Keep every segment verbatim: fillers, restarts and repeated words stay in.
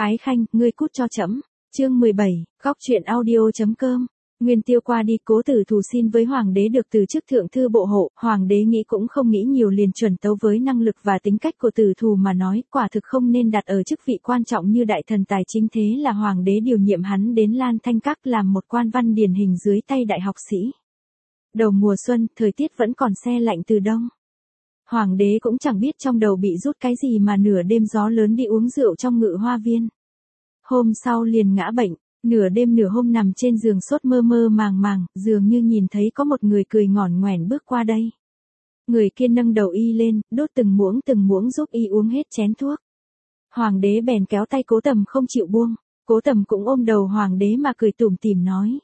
Ái khanh, ngươi cút cho trẫm. Chương mười bảy, góc truyện audio.com. Nguyên Tiêu qua đi, Cố Tử Thù xin với hoàng đế được từ chức thượng thư bộ hộ, hoàng đế nghĩ cũng không nghĩ nhiều liền chuẩn tấu với năng lực và tính cách của Tử Thù mà nói, quả thực không nên đặt ở chức vị quan trọng như đại thần tài chính, thế là hoàng đế điều nhiệm hắn đến Lan Thanh Các làm một quan văn điển hình dưới tay đại học sĩ. Đầu mùa xuân, thời tiết vẫn còn se lạnh từ đông. Hoàng đế cũng chẳng biết trong đầu bị rút cái gì mà nửa đêm gió lớn đi uống rượu trong ngự hoa viên. Hôm sau liền ngã bệnh, nửa đêm nửa hôm nằm trên giường sốt mơ mơ màng màng, dường như nhìn thấy có một người cười ngỏn ngoẻn bước qua đây. Người kia nâng đầu y lên, đốt từng muỗng từng muỗng giúp y uống hết chén thuốc. Hoàng đế bèn kéo tay Cố Tầm không chịu buông, Cố Tầm cũng ôm đầu hoàng đế mà cười tủm tỉm nói.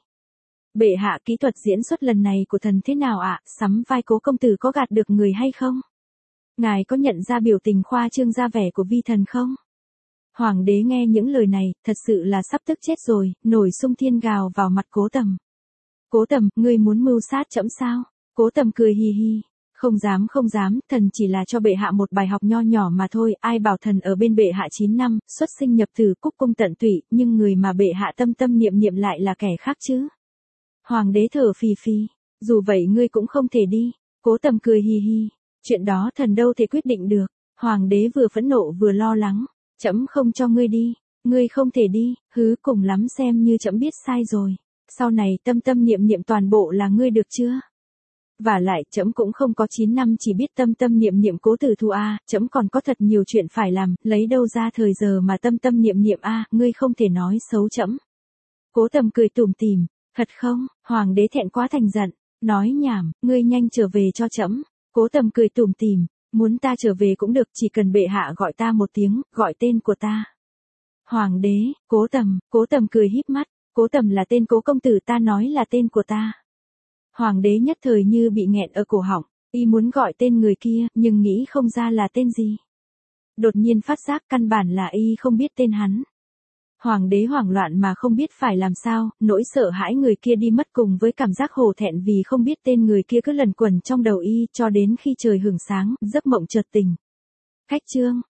Bệ hạ, kỹ thuật diễn xuất lần này của thần thế nào ạ, sắm vai Cố công tử có gạt được người hay không? Ngài có nhận ra biểu tình khoa trương ra vẻ của vi thần không? Hoàng đế nghe những lời này, thật sự là sắp tức chết rồi, nổi xung thiên gào vào mặt Cố Tầm. Cố Tầm, ngươi muốn mưu sát trẫm sao? Cố Tầm cười hì hì. Không dám không dám, thần chỉ là cho bệ hạ một bài học nho nhỏ mà thôi, ai bảo thần ở bên bệ hạ chín năm, xuất sinh nhập tử, cúc cung tận tụy, nhưng người mà bệ hạ tâm tâm niệm niệm lại là kẻ khác chứ. Hoàng đế thở phì phì, dù vậy ngươi cũng không thể đi. Cố Tầm cười hì hì. Chuyện đó thần đâu thể quyết định được. Hoàng đế vừa phẫn nộ vừa lo lắng. Trẫm không cho ngươi đi, ngươi không thể đi, hứ, cùng lắm xem như trẫm biết sai rồi. Sau này tâm tâm niệm niệm toàn bộ là ngươi được chưa? Và lại trẫm cũng không có chín năm chỉ biết tâm tâm niệm niệm Cố Tử Thù a, trẫm còn có thật nhiều chuyện phải làm, lấy đâu ra thời giờ mà tâm tâm niệm niệm a, ngươi không thể nói xấu trẫm. Cố Tầm cười tủm tỉm, thật không? Hoàng đế thẹn quá thành giận, nói nhảm, ngươi nhanh trở về cho trẫm. Cố Tầm cười tủm tỉm, muốn ta trở về cũng được, chỉ cần bệ hạ gọi ta một tiếng, gọi tên của ta. Hoàng đế, Cố Tầm, Cố Tầm cười híp mắt, Cố Tầm là tên Cố công tử, ta nói là tên của ta. Hoàng đế nhất thời như bị nghẹn ở cổ họng, y muốn gọi tên người kia, nhưng nghĩ không ra là tên gì. Đột nhiên phát giác căn bản là y không biết tên hắn. Hoàng đế hoảng loạn mà không biết phải làm sao, nỗi sợ hãi người kia đi mất cùng với cảm giác hổ thẹn vì không biết tên người kia cứ lần quẩn trong đầu y cho đến khi trời hửng sáng, giấc mộng chợt tỉnh. Khách trương,